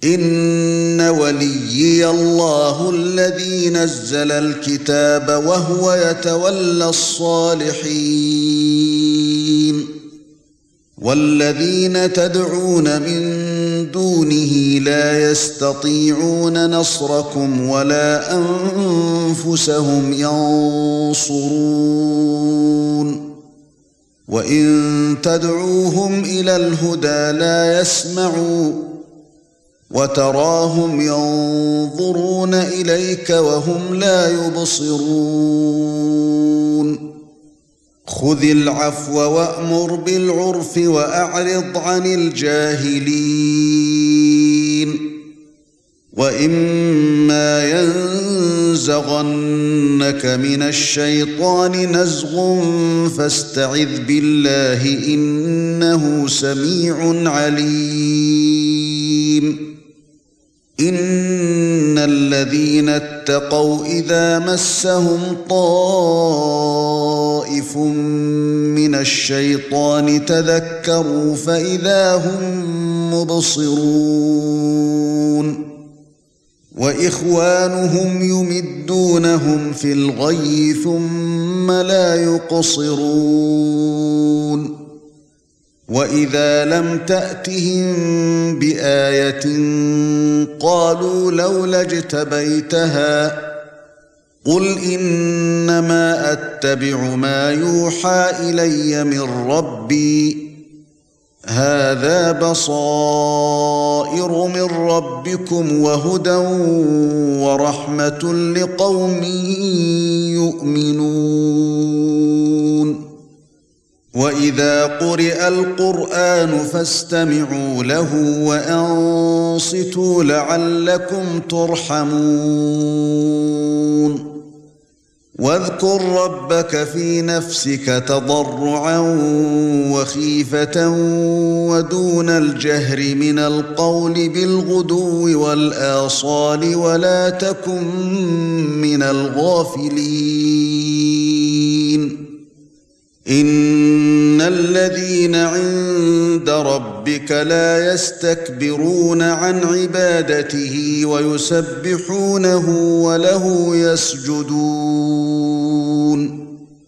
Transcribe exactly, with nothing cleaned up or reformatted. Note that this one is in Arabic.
إن وليي الله الذي نزل الكتاب وهو يتولى الصالحين والذين تدعون من دونه لا يستطيعون نصركم ولا أنفسهم ينصرون وإن تدعوهم إلى الهدى لا يسمعوا وتراهم ينظرون إليك وهم لا يبصرون خذ العفو وأمر بالعرف وأعرض عن الجاهلين وإما ينزغنك من الشيطان نزغ فاستعذ بالله إنه سميع عليم إن الذين اتقوا إذا مسهم طائف من الشيطان تذكروا فإذا هم مبصرون وإخوانهم يمدونهم في الغي ثم لا يقصرون وإذا لم تأتهم بآية قالوا لولا اجتبيتها قل إنما أتبع ما يوحى إلي من ربي هذا بصائر من ربكم وهدى ورحمة لقوم يؤمنون وإذا قرئ القرآن فاستمعوا له وأنصتوا لعلكم ترحمون واذكر ربك في نفسك تضرعا وخيفة ودون الجهر من القول بالغدو والآصال ولا تكن من الغافلين إن الذين عند ربك لا يستكبرون عن عبادته ويسبحونه وله يسجدون